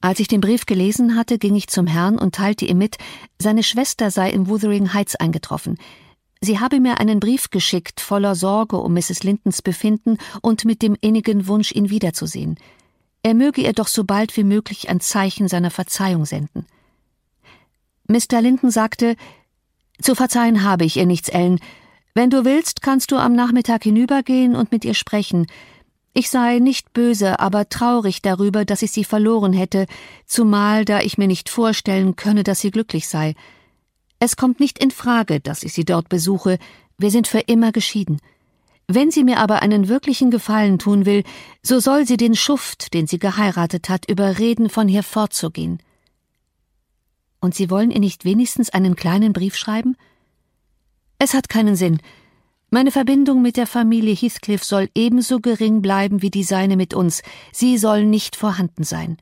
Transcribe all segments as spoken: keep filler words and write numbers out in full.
Als ich den Brief gelesen hatte, ging ich zum Herrn und teilte ihm mit, seine Schwester sei in Wuthering Heights eingetroffen. Sie habe mir einen Brief geschickt, voller Sorge um Misses Lintons Befinden und mit dem innigen Wunsch, ihn wiederzusehen. Er möge ihr doch so bald wie möglich ein Zeichen seiner Verzeihung senden. Mister Linton sagte, »Zu verzeihen habe ich ihr nichts, Ellen. Wenn du willst, kannst du am Nachmittag hinübergehen und mit ihr sprechen. Ich sei nicht böse, aber traurig darüber, dass ich sie verloren hätte, zumal da ich mir nicht vorstellen könne, dass sie glücklich sei. Es kommt nicht in Frage, dass ich sie dort besuche, wir sind für immer geschieden. Wenn sie mir aber einen wirklichen Gefallen tun will, so soll sie den Schuft, den sie geheiratet hat, überreden, von hier fortzugehen.« »Und Sie wollen ihr nicht wenigstens einen kleinen Brief schreiben?« »Es hat keinen Sinn. Meine Verbindung mit der Familie Heathcliff soll ebenso gering bleiben wie die seine mit uns. Sie soll nicht vorhanden sein.«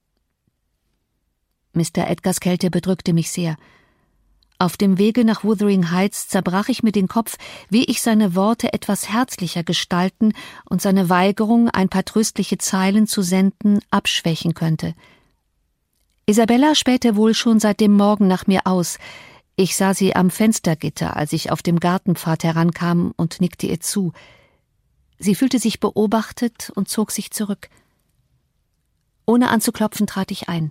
Mister Edgars Kälte bedrückte mich sehr. Auf dem Wege nach Wuthering Heights zerbrach ich mir den Kopf, wie ich seine Worte etwas herzlicher gestalten und seine Weigerung, ein paar tröstliche Zeilen zu senden, abschwächen könnte. Isabella spähte wohl schon seit dem Morgen nach mir aus. Ich sah sie am Fenstergitter, als ich auf dem Gartenpfad herankam, und nickte ihr zu. Sie fühlte sich beobachtet und zog sich zurück. Ohne anzuklopfen trat ich ein.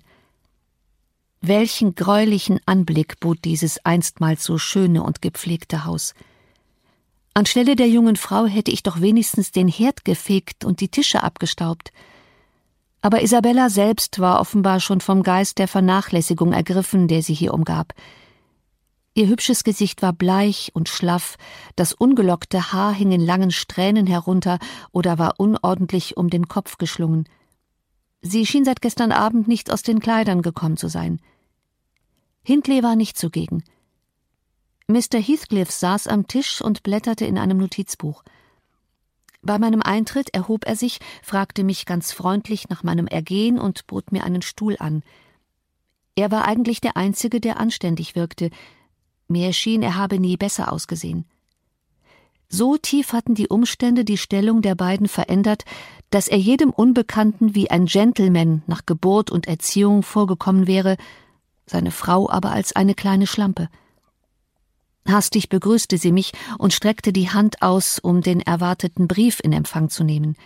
Welchen greulichen Anblick bot dieses einstmals so schöne und gepflegte Haus. Anstelle der jungen Frau hätte ich doch wenigstens den Herd gefegt und die Tische abgestaubt. Aber Isabella selbst war offenbar schon vom Geist der Vernachlässigung ergriffen, der sie hier umgab. Ihr hübsches Gesicht war bleich und schlaff, das ungelockte Haar hing in langen Strähnen herunter oder war unordentlich um den Kopf geschlungen. Sie schien seit gestern Abend nicht aus den Kleidern gekommen zu sein. Hindley war nicht zugegen. Mister Heathcliff saß am Tisch und blätterte in einem Notizbuch. Bei meinem Eintritt erhob er sich, fragte mich ganz freundlich nach meinem Ergehen und bot mir einen Stuhl an. Er war eigentlich der Einzige, der anständig wirkte. Mir schien, er habe nie besser ausgesehen. So tief hatten die Umstände die Stellung der beiden verändert, dass er jedem Unbekannten wie ein Gentleman nach Geburt und Erziehung vorgekommen wäre, seine Frau aber als eine kleine Schlampe. Hastig begrüßte sie mich und streckte die Hand aus, um den erwarteten Brief in Empfang zu nehmen.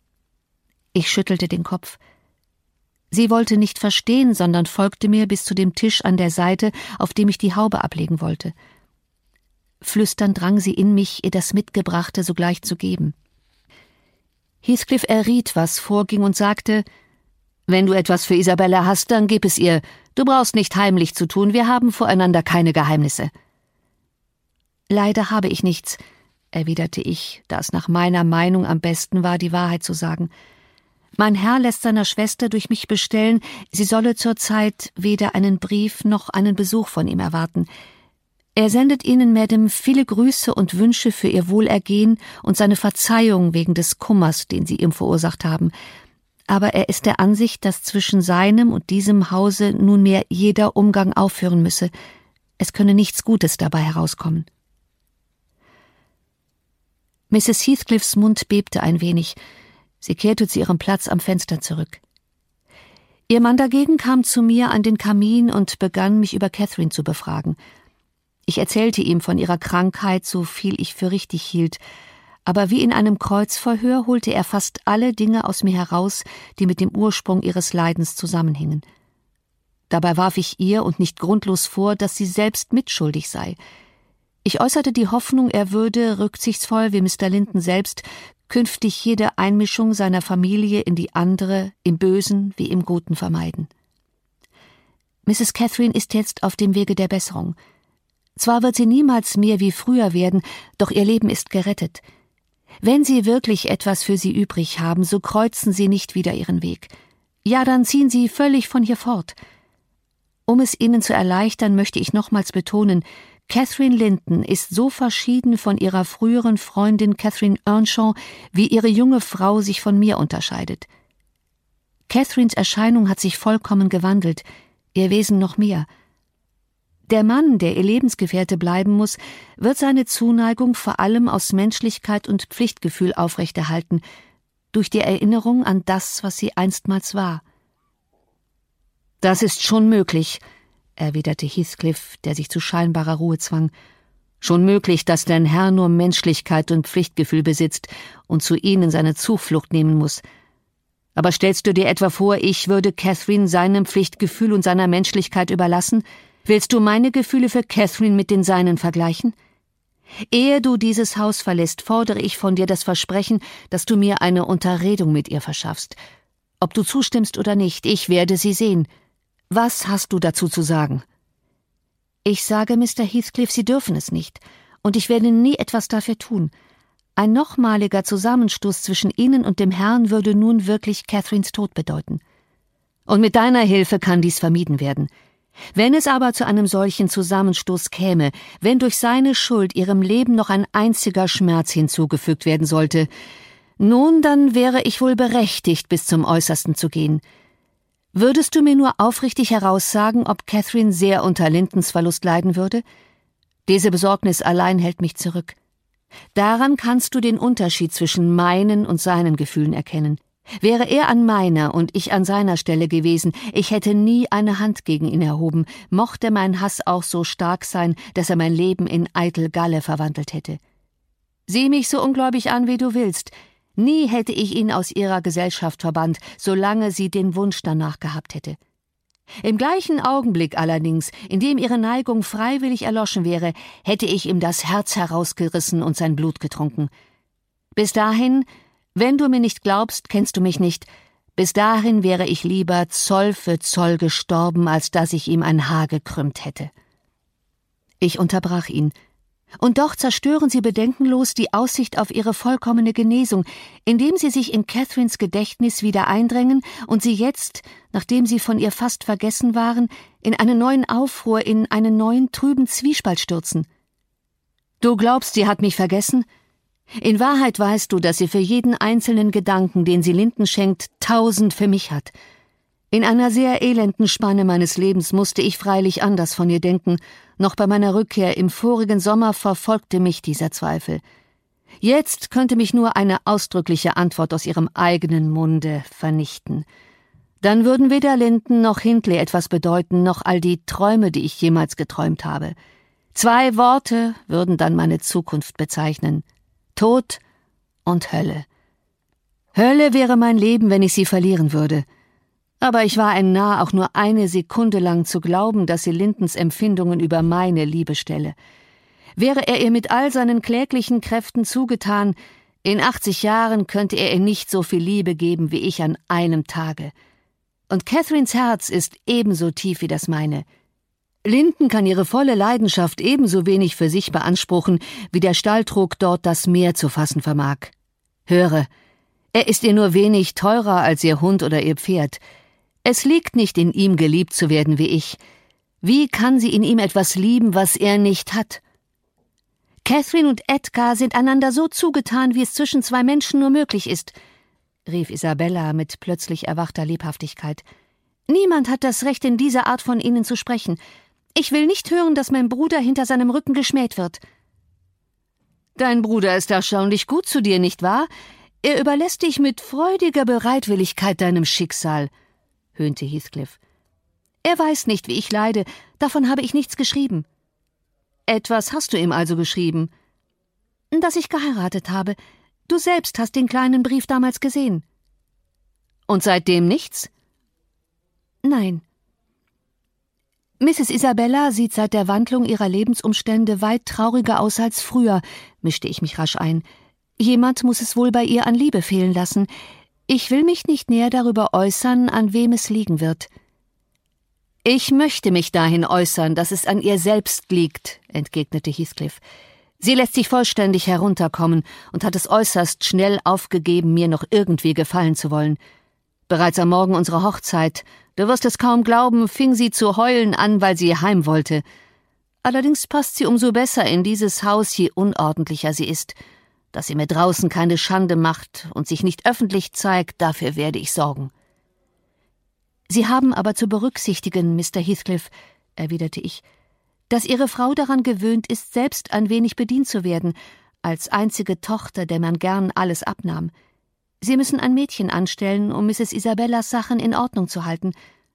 Ich schüttelte den Kopf. Sie wollte nicht verstehen, sondern folgte mir bis zu dem Tisch an der Seite, auf dem ich die Haube ablegen wollte. Flüsternd drang sie in mich, ihr das Mitgebrachte sogleich zu geben. Heathcliff erriet, was vorging, und sagte, »Wenn du etwas für Isabella hast, dann gib es ihr. Du brauchst nicht heimlich zu tun, wir haben voreinander keine Geheimnisse.« »Leider habe ich nichts«, erwiderte ich, da es nach meiner Meinung am besten war, die Wahrheit zu sagen. »Mein Herr lässt seiner Schwester durch mich bestellen, sie solle zurzeit weder einen Brief noch einen Besuch von ihm erwarten. Er sendet Ihnen, Madame, viele Grüße und Wünsche für Ihr Wohlergehen und seine Verzeihung wegen des Kummers, den Sie ihm verursacht haben. Aber er ist der Ansicht, dass zwischen seinem und diesem Hause nunmehr jeder Umgang aufhören müsse. Es könne nichts Gutes dabei herauskommen.« Misses Heathcliffs Mund bebte ein wenig. Sie kehrte zu ihrem Platz am Fenster zurück. Ihr Mann dagegen kam zu mir an den Kamin und begann, mich über Catherine zu befragen. Ich erzählte ihm von ihrer Krankheit, so viel ich für richtig hielt, aber wie in einem Kreuzverhör holte er fast alle Dinge aus mir heraus, die mit dem Ursprung ihres Leidens zusammenhingen. Dabei warf ich ihr und nicht grundlos vor, dass sie selbst mitschuldig sei. Ich äußerte die Hoffnung, er würde, rücksichtsvoll wie Mister Linton selbst, künftig jede Einmischung seiner Familie in die andere, im Bösen wie im Guten vermeiden. Misses Catherine ist jetzt auf dem Wege der Besserung. Zwar wird sie niemals mehr wie früher werden, doch ihr Leben ist gerettet. Wenn Sie wirklich etwas für sie übrig haben, so kreuzen Sie nicht wieder Ihren Weg. Ja, dann ziehen Sie völlig von hier fort. Um es Ihnen zu erleichtern, möchte ich nochmals betonen, Catherine Linton ist so verschieden von ihrer früheren Freundin Catherine Earnshaw, wie ihre junge Frau sich von mir unterscheidet. Catherines Erscheinung hat sich vollkommen gewandelt, ihr Wesen noch mehr. Der Mann, der ihr Lebensgefährte bleiben muss, wird seine Zuneigung vor allem aus Menschlichkeit und Pflichtgefühl aufrechterhalten, durch die Erinnerung an das, was sie einstmals war. »Das ist schon möglich«, erwiderte Heathcliff, der sich zu scheinbarer Ruhe zwang. »Schon möglich, dass dein Herr nur Menschlichkeit und Pflichtgefühl besitzt und zu ihnen seine Zuflucht nehmen muss. Aber stellst du dir etwa vor, ich würde Catherine seinem Pflichtgefühl und seiner Menschlichkeit überlassen? Willst du meine Gefühle für Catherine mit den seinen vergleichen? Ehe du dieses Haus verlässt, fordere ich von dir das Versprechen, dass du mir eine Unterredung mit ihr verschaffst. Ob du zustimmst oder nicht, ich werde sie sehen. Was hast du dazu zu sagen?« »Ich sage, Mister Heathcliff, Sie dürfen es nicht, und ich werde nie etwas dafür tun. Ein nochmaliger Zusammenstoß zwischen Ihnen und dem Herrn würde nun wirklich Catherines Tod bedeuten. Und mit deiner Hilfe kann dies vermieden werden. Wenn es aber zu einem solchen Zusammenstoß käme, wenn durch seine Schuld Ihrem Leben noch ein einziger Schmerz hinzugefügt werden sollte, nun, dann wäre ich wohl berechtigt, bis zum Äußersten zu gehen. Würdest du mir nur aufrichtig heraussagen, ob Catherine sehr unter Lintons Verlust leiden würde? Diese Besorgnis allein hält mich zurück. Daran kannst du den Unterschied zwischen meinen und seinen Gefühlen erkennen. Wäre er an meiner und ich an seiner Stelle gewesen, ich hätte nie eine Hand gegen ihn erhoben, mochte mein Hass auch so stark sein, dass er mein Leben in eitel Galle verwandelt hätte. Sieh mich so ungläubig an, wie du willst. Nie hätte ich ihn aus ihrer Gesellschaft verbannt, solange sie den Wunsch danach gehabt hätte. Im gleichen Augenblick allerdings, in dem ihre Neigung freiwillig erloschen wäre, hätte ich ihm das Herz herausgerissen und sein Blut getrunken. Bis dahin, wenn du mir nicht glaubst, kennst du mich nicht, bis dahin wäre ich lieber Zoll für Zoll gestorben, als dass ich ihm ein Haar gekrümmt hätte.« Ich unterbrach ihn. Und doch zerstören sie bedenkenlos die Aussicht auf ihre vollkommene Genesung, indem sie sich in Catherines Gedächtnis wieder eindrängen und sie jetzt, nachdem sie von ihr fast vergessen waren, in einen neuen Aufruhr, in einen neuen trüben Zwiespalt stürzen. »Du glaubst, sie hat mich vergessen? In Wahrheit weißt du, dass sie für jeden einzelnen Gedanken, den sie Linton schenkt, tausend für mich hat. In einer sehr elenden Spanne meines Lebens musste ich freilich anders von ihr denken. Noch bei meiner Rückkehr im vorigen Sommer verfolgte mich dieser Zweifel. Jetzt könnte mich nur eine ausdrückliche Antwort aus ihrem eigenen Munde vernichten. Dann würden weder Linton noch Hindley etwas bedeuten, noch all die Träume, die ich jemals geträumt habe. Zwei Worte würden dann meine Zukunft bezeichnen: Tod und Hölle. Hölle wäre mein Leben, wenn ich sie verlieren würde. Aber ich war ein Narr, auch nur eine Sekunde lang zu glauben, dass sie Lintons Empfindungen über meine Liebe stelle. Wäre er ihr mit all seinen kläglichen Kräften zugetan, in achtzig Jahren könnte er ihr nicht so viel Liebe geben wie ich an einem Tage. Und Catherines Herz ist ebenso tief wie das meine. Linton kann ihre volle Leidenschaft ebenso wenig für sich beanspruchen, wie der Stalltrog dort das Meer zu fassen vermag. Höre, er ist ihr nur wenig teurer als ihr Hund oder ihr Pferd. Es liegt nicht in ihm, geliebt zu werden wie ich. Wie kann sie in ihm etwas lieben, was er nicht hat? Catherine und Edgar sind einander so zugetan, wie es zwischen zwei Menschen nur möglich ist, rief Isabella mit plötzlich erwachter Lebhaftigkeit. Niemand hat das Recht, in dieser Art von ihnen zu sprechen. Ich will nicht hören, dass mein Bruder hinter seinem Rücken geschmäht wird. Dein Bruder ist erstaunlich gut zu dir, nicht wahr? Er überlässt dich mit freudiger Bereitwilligkeit deinem Schicksal, höhnte Heathcliff. Er weiß nicht, wie ich leide, davon habe ich nichts geschrieben. Etwas hast du ihm also geschrieben? Dass ich geheiratet habe. Du selbst hast den kleinen Brief damals gesehen. Und seitdem nichts? Nein. Misses Isabella sieht seit der Wandlung ihrer Lebensumstände weit trauriger aus als früher, mischte ich mich rasch ein. Jemand muss es wohl bei ihr an Liebe fehlen lassen. Ich will mich nicht näher darüber äußern, an wem es liegen wird. »Ich möchte mich dahin äußern, dass es an ihr selbst liegt«, entgegnete Heathcliff. »Sie lässt sich vollständig herunterkommen und hat es äußerst schnell aufgegeben, mir noch irgendwie gefallen zu wollen. Bereits am Morgen unserer Hochzeit, du wirst es kaum glauben, fing sie zu heulen an, weil sie heim wollte. Allerdings passt sie umso besser in dieses Haus, je unordentlicher sie ist. Dass sie mir draußen keine Schande macht und sich nicht öffentlich zeigt, dafür werde ich sorgen.« »Sie haben aber zu berücksichtigen, Mister Heathcliff«, erwiderte ich, »dass Ihre Frau daran gewöhnt ist, selbst ein wenig bedient zu werden, als einzige Tochter, der man gern alles abnahm. Sie müssen ein Mädchen anstellen, um Misses Isabellas Sachen in Ordnung zu halten.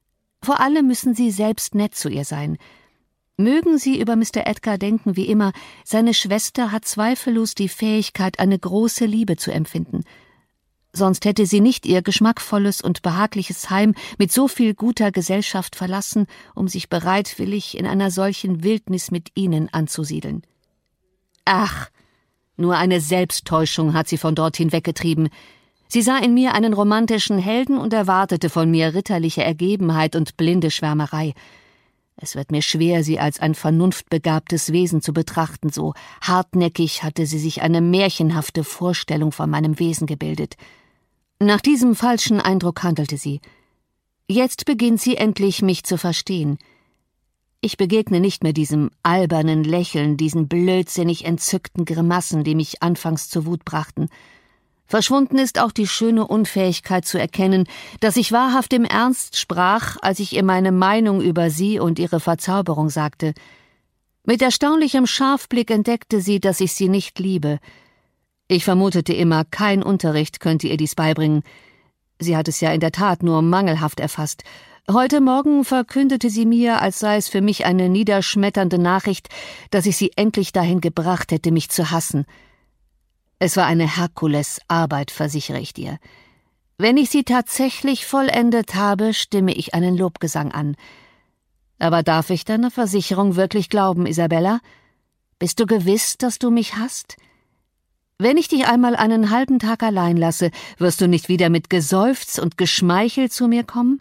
Vor allem müssen Sie selbst nett zu ihr sein. Mögen Sie über Mister Edgar denken wie immer, seine Schwester hat zweifellos die Fähigkeit, eine große Liebe zu empfinden. Sonst hätte sie nicht ihr geschmackvolles und behagliches Heim mit so viel guter Gesellschaft verlassen, um sich bereitwillig in einer solchen Wildnis mit Ihnen anzusiedeln. Ach, nur eine Selbsttäuschung hat sie von dort hinweggetrieben. Sie sah in mir einen romantischen Helden und erwartete von mir ritterliche Ergebenheit und blinde Schwärmerei. Es wird mir schwer, sie als ein vernunftbegabtes Wesen zu betrachten, so hartnäckig hatte sie sich eine märchenhafte Vorstellung von meinem Wesen gebildet. Nach diesem falschen Eindruck handelte sie. Jetzt beginnt sie endlich, mich zu verstehen. Ich begegne nicht mehr diesem albernen Lächeln, diesen blödsinnig entzückten Grimassen, die mich anfangs zur Wut brachten. Verschwunden ist auch die schöne Unfähigkeit zu erkennen, dass ich wahrhaft im Ernst sprach, als ich ihr meine Meinung über sie und ihre Verzauberung sagte. Mit erstaunlichem Scharfblick entdeckte sie, dass ich sie nicht liebe. Ich vermutete immer, kein Unterricht könnte ihr dies beibringen. Sie hat es ja in der Tat nur mangelhaft erfasst. Heute Morgen verkündete sie mir, als sei es für mich eine niederschmetternde Nachricht, dass ich sie endlich dahin gebracht hätte, mich zu hassen. Es war eine Herkulesarbeit, versichere ich dir. Wenn ich sie tatsächlich vollendet habe, stimme ich einen Lobgesang an. Aber darf ich deiner Versicherung wirklich glauben, Isabella? Bist du gewiss, dass du mich hasst? Wenn ich dich einmal einen halben Tag allein lasse, wirst du nicht wieder mit Geseufz und Geschmeichel zu mir kommen?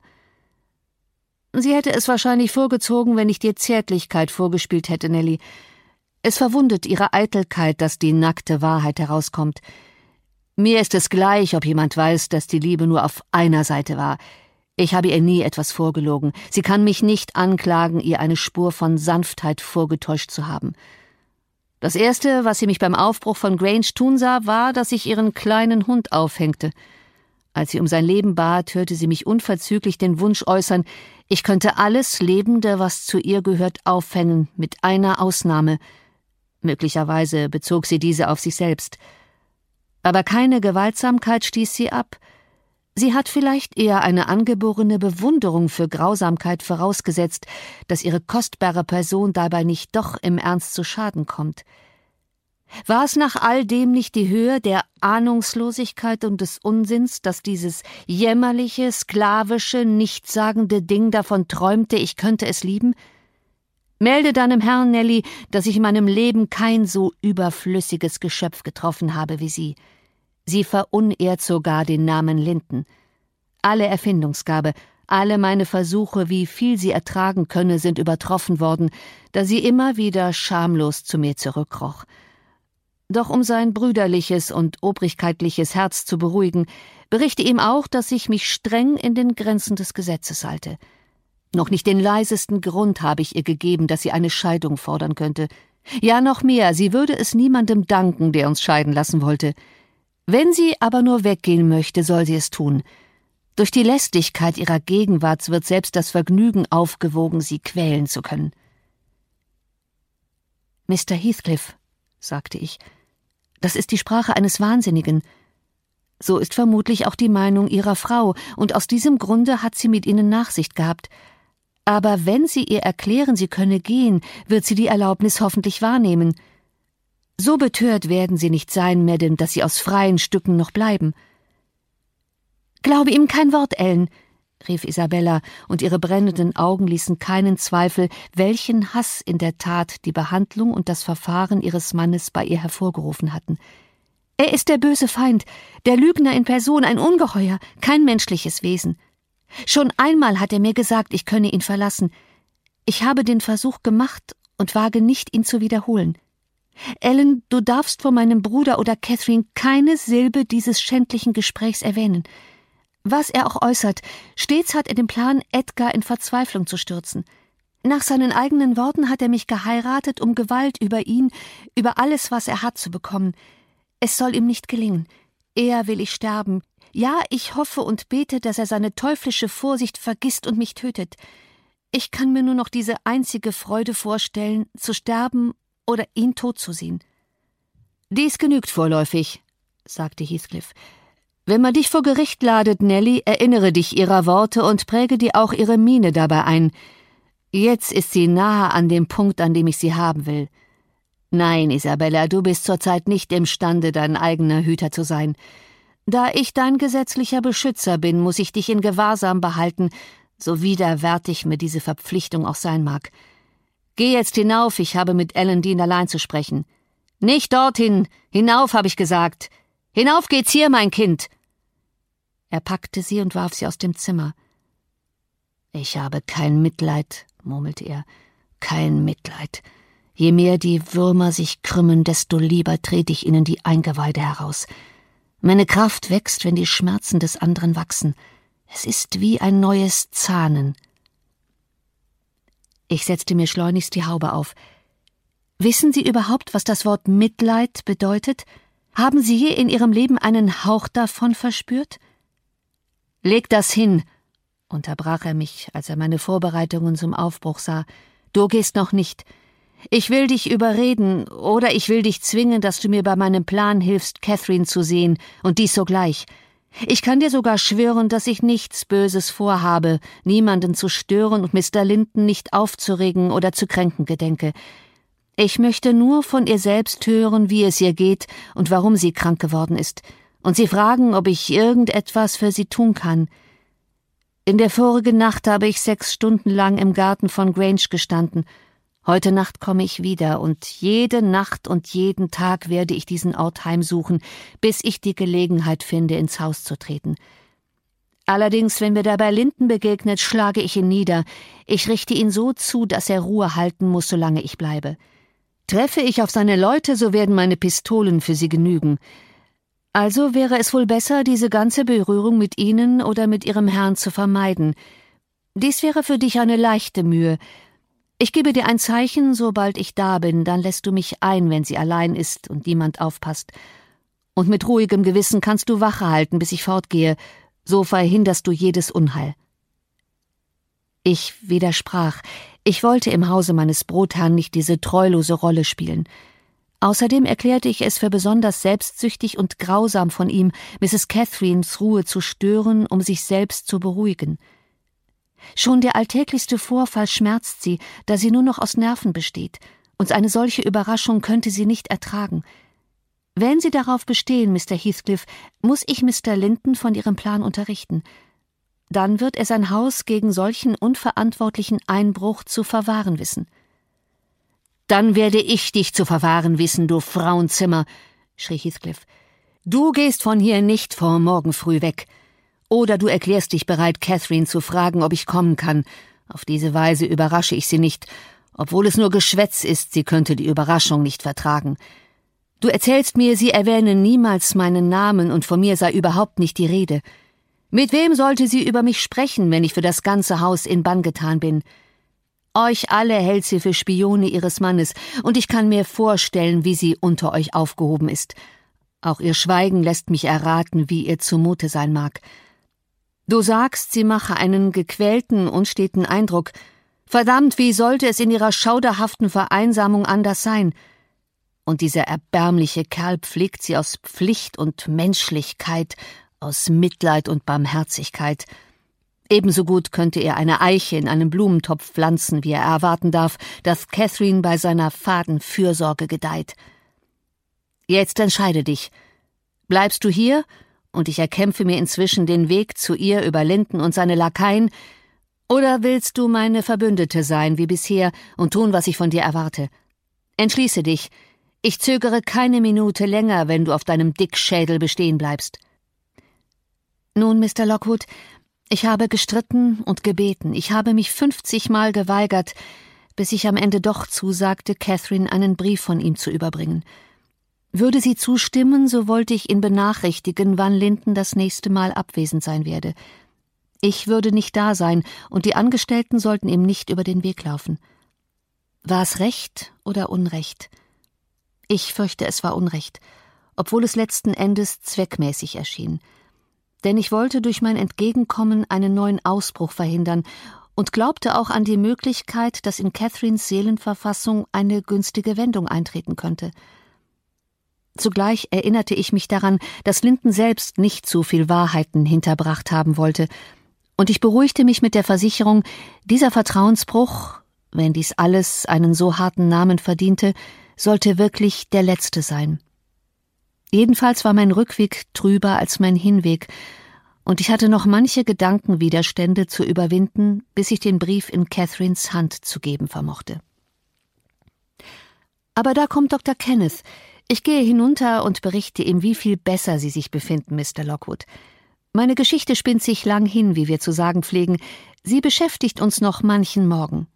Sie hätte es wahrscheinlich vorgezogen, wenn ich dir Zärtlichkeit vorgespielt hätte, Nelly. Es verwundet ihre Eitelkeit, dass die nackte Wahrheit herauskommt. Mir ist es gleich, ob jemand weiß, dass die Liebe nur auf einer Seite war. Ich habe ihr nie etwas vorgelogen. Sie kann mich nicht anklagen, ihr eine Spur von Sanftheit vorgetäuscht zu haben. Das Erste, was sie mich beim Aufbruch von Grange tun sah, war, dass ich ihren kleinen Hund aufhängte. Als sie um sein Leben bat, hörte sie mich unverzüglich den Wunsch äußern, ich könnte alles Lebende, was zu ihr gehört, aufhängen, mit einer Ausnahme. Möglicherweise bezog sie diese auf sich selbst. Aber keine Gewaltsamkeit stieß sie ab. Sie hat vielleicht eher eine angeborene Bewunderung für Grausamkeit vorausgesetzt, dass ihre kostbare Person dabei nicht doch im Ernst zu Schaden kommt. War es nach all dem nicht die Höhe der Ahnungslosigkeit und des Unsinns, dass dieses jämmerliche, sklavische, nichtssagende Ding davon träumte, ich könnte es lieben? Melde deinem Herrn, Nelly, dass ich in meinem Leben kein so überflüssiges Geschöpf getroffen habe wie sie. Sie verunehrt sogar den Namen Linton. Alle Erfindungsgabe, alle meine Versuche, wie viel sie ertragen könne, sind übertroffen worden, da sie immer wieder schamlos zu mir zurückkroch. Doch um sein brüderliches und obrigkeitliches Herz zu beruhigen, berichte ihm auch, dass ich mich streng in den Grenzen des Gesetzes halte. Noch nicht den leisesten Grund habe ich ihr gegeben, dass sie eine Scheidung fordern könnte. Ja, noch mehr, sie würde es niemandem danken, der uns scheiden lassen wollte. Wenn sie aber nur weggehen möchte, soll sie es tun. Durch die Lästigkeit ihrer Gegenwart wird selbst das Vergnügen aufgewogen, sie quälen zu können. Mister Heathcliff, sagte ich, das ist die Sprache eines Wahnsinnigen. So ist vermutlich auch die Meinung Ihrer Frau, und aus diesem Grunde hat sie mit Ihnen Nachsicht gehabt. Aber wenn Sie ihr erklären, sie könne gehen, wird sie die Erlaubnis hoffentlich wahrnehmen. So betört werden Sie nicht sein, Madame, dass Sie aus freien Stücken noch bleiben. »Glaube ihm kein Wort, Ellen«, rief Isabella, und ihre brennenden Augen ließen keinen Zweifel, welchen Hass in der Tat die Behandlung und das Verfahren ihres Mannes bei ihr hervorgerufen hatten. »Er ist der böse Feind, der Lügner in Person, ein Ungeheuer, kein menschliches Wesen. Schon einmal hat er mir gesagt, ich könne ihn verlassen. Ich habe den Versuch gemacht und wage nicht, ihn zu wiederholen. Ellen, du darfst vor meinem Bruder oder Catherine keine Silbe dieses schändlichen Gesprächs erwähnen. Was er auch äußert, stets hat er den Plan, Edgar in Verzweiflung zu stürzen. Nach seinen eigenen Worten hat er mich geheiratet, um Gewalt über ihn, über alles, was er hat, zu bekommen. Es soll ihm nicht gelingen. Eher will ich sterben. Ja, ich hoffe und bete, dass er seine teuflische Vorsicht vergisst und mich tötet. Ich kann mir nur noch diese einzige Freude vorstellen, zu sterben oder ihn tot zu sehen.« »Dies genügt vorläufig«, sagte Heathcliff. Wenn man dich vor Gericht ladet, Nelly, erinnere dich ihrer Worte und präge dir auch ihre Miene dabei ein. Jetzt ist sie nahe an dem Punkt, an dem ich sie haben will. Nein, Isabella, du bist zurzeit nicht imstande, dein eigener Hüter zu sein. Da ich dein gesetzlicher Beschützer bin, muss ich dich in Gewahrsam behalten, so widerwärtig mir diese Verpflichtung auch sein mag. Geh jetzt hinauf, ich habe mit Ellen Dean allein zu sprechen. Nicht dorthin, hinauf, habe ich gesagt. Hinauf geht's hier, mein Kind. Er packte sie und warf sie aus dem Zimmer. Ich habe kein Mitleid, murmelte er, kein Mitleid. Je mehr die Würmer sich krümmen, desto lieber trete ich ihnen die Eingeweide heraus. Meine Kraft wächst, wenn die Schmerzen des anderen wachsen. Es ist wie ein neues Zahnen. Ich setzte mir schleunigst die Haube auf. Wissen Sie überhaupt, was das Wort Mitleid bedeutet? Haben Sie je in Ihrem Leben einen Hauch davon verspürt? »Leg das hin«, unterbrach er mich, als er meine Vorbereitungen zum Aufbruch sah. »Du gehst noch nicht. Ich will dich überreden, oder ich will dich zwingen, dass du mir bei meinem Plan hilfst, Catherine zu sehen, und dies sogleich. Ich kann dir sogar schwören, dass ich nichts Böses vorhabe, niemanden zu stören und Mister Linton nicht aufzuregen oder zu kränken gedenke. Ich möchte nur von ihr selbst hören, wie es ihr geht und warum sie krank geworden ist, und sie fragen, ob ich irgendetwas für sie tun kann. In der vorigen Nacht habe ich sechs Stunden lang im Garten von Grange gestanden. Heute Nacht komme ich wieder, und jede Nacht und jeden Tag werde ich diesen Ort heimsuchen, bis ich die Gelegenheit finde, ins Haus zu treten. Allerdings, wenn mir dabei Linton begegnet, schlage ich ihn nieder. Ich richte ihn so zu, dass er Ruhe halten muss, solange ich bleibe. Treffe ich auf seine Leute, so werden meine Pistolen für sie genügen. Also wäre es wohl besser, diese ganze Berührung mit Ihnen oder mit Ihrem Herrn zu vermeiden. Dies wäre für dich eine leichte Mühe. Ich gebe dir ein Zeichen, sobald ich da bin, dann lässt du mich ein, wenn sie allein ist und niemand aufpasst. Und mit ruhigem Gewissen kannst du Wache halten, bis ich fortgehe, so verhinderst du jedes Unheil.« Ich widersprach. Ich wollte im Hause meines Brotherrn nicht diese treulose Rolle spielen. Außerdem erklärte ich es für besonders selbstsüchtig und grausam von ihm, Misses Catherines Ruhe zu stören, um sich selbst zu beruhigen. Schon der alltäglichste Vorfall schmerzt sie, da sie nur noch aus Nerven besteht, und eine solche Überraschung könnte sie nicht ertragen. Wenn Sie darauf bestehen, Mister Heathcliff, muss ich Mister Linton von Ihrem Plan unterrichten. Dann wird er sein Haus gegen solchen unverantwortlichen Einbruch zu verwahren wissen.« »Dann werde ich dich zu verwahren wissen, du Frauenzimmer«, schrie Heathcliff. »Du gehst von hier nicht vor morgen früh weg. Oder du erklärst dich bereit, Catherine zu fragen, ob ich kommen kann. Auf diese Weise überrasche ich sie nicht, obwohl es nur Geschwätz ist, sie könnte die Überraschung nicht vertragen. Du erzählst mir, sie erwähne niemals meinen Namen und von mir sei überhaupt nicht die Rede. Mit wem sollte sie über mich sprechen, wenn ich für das ganze Haus in Bann getan bin? Euch alle hält sie für Spione ihres Mannes, und ich kann mir vorstellen, wie sie unter euch aufgehoben ist. Auch ihr Schweigen lässt mich erraten, wie ihr zumute sein mag. Du sagst, sie mache einen gequälten, unsteten Eindruck. Verdammt, wie sollte es in ihrer schauderhaften Vereinsamung anders sein? Und dieser erbärmliche Kerl pflegt sie aus Pflicht und Menschlichkeit, aus Mitleid und Barmherzigkeit. Ebenso gut könnte er eine Eiche in einen Blumentopf pflanzen, wie er erwarten darf, dass Catherine bei seiner faden Fürsorge gedeiht. Jetzt entscheide dich. Bleibst du hier, und ich erkämpfe mir inzwischen den Weg zu ihr über Linton und seine Lakaien, oder willst du meine Verbündete sein, wie bisher, und tun, was ich von dir erwarte? Entschließe dich. Ich zögere keine Minute länger, wenn du auf deinem Dickschädel bestehen bleibst.« »Nun, Mister Lockwood, ich habe gestritten und gebeten. Ich habe mich fünfzigmal geweigert, bis ich am Ende doch zusagte, Catherine einen Brief von ihm zu überbringen. Würde sie zustimmen, so wollte ich ihn benachrichtigen, wann Linton das nächste Mal abwesend sein werde. Ich würde nicht da sein, und die Angestellten sollten ihm nicht über den Weg laufen. War es Recht oder Unrecht? Ich fürchte, es war Unrecht, obwohl es letzten Endes zweckmäßig erschien. Denn ich wollte durch mein Entgegenkommen einen neuen Ausbruch verhindern und glaubte auch an die Möglichkeit, dass in Catherines Seelenverfassung eine günstige Wendung eintreten könnte. Zugleich erinnerte ich mich daran, dass Linton selbst nicht so viel Wahrheiten hinterbracht haben wollte, und ich beruhigte mich mit der Versicherung, dieser Vertrauensbruch, wenn dies alles einen so harten Namen verdiente, sollte wirklich der letzte sein. Jedenfalls war mein Rückweg trüber als mein Hinweg, und ich hatte noch manche Gedankenwiderstände zu überwinden, bis ich den Brief in Catherines Hand zu geben vermochte. Aber da kommt Doktor Kenneth. Ich gehe hinunter und berichte ihm, wie viel besser Sie sich befinden, Mister Lockwood. Meine Geschichte spinnt sich lang hin, wie wir zu sagen pflegen. Sie beschäftigt uns noch manchen Morgen.